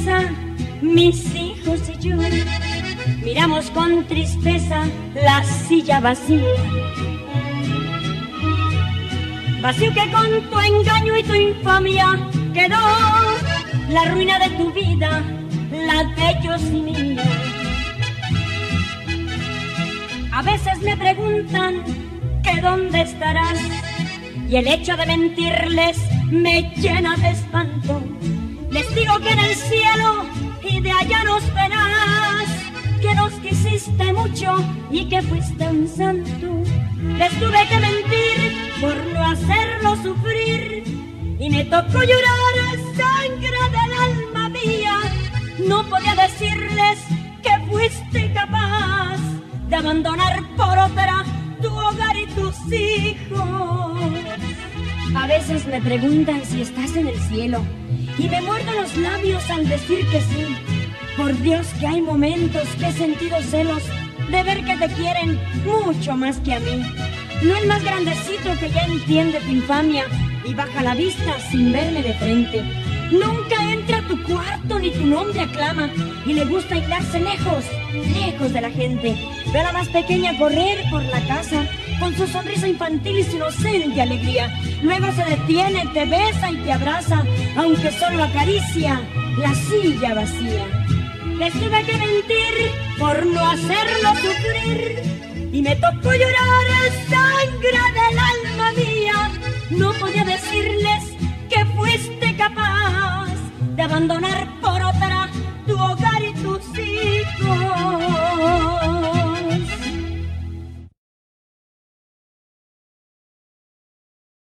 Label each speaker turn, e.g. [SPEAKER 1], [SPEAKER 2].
[SPEAKER 1] mesa, mis hijos y yo miramos con tristeza la silla vacía. Vacío que con tu engaño y tu infamia quedó la ruina de tu vida, la de ellos y mía. A veces me preguntan que dónde estarás, y el hecho de mentirles me llena de espanto. Les digo que en el cielo y de allá nos verás, que nos quisiste mucho y que fuiste un santo. Les tuve que mentir por no hacerlo sufrir, y me tocó llorar sangre del alma mía. No podía decirles que fuiste capaz de abandonar por otra tu hogar y tus hijos. A veces me preguntan si estás en el cielo, y me muerdo los labios al decir que sí. Por Dios que hay momentos que he sentido celos de ver que te quieren mucho más que a mí. No el más grandecito que ya entiende tu infamia y baja la vista sin verme de frente. Nunca entra a tu cuarto ni tu nombre aclama, y le gusta aislarse lejos, lejos de la gente. Ve a la más pequeña correr por la casa con su sonrisa infantil y su inocente alegría. Luego se detiene, te besa y te abraza, aunque solo acaricia la silla vacía. Les tuve que mentir por no hacerlo sufrir, y me tocó llorar sangre del alma mía. No podía decirles que fuiste capaz de abandonar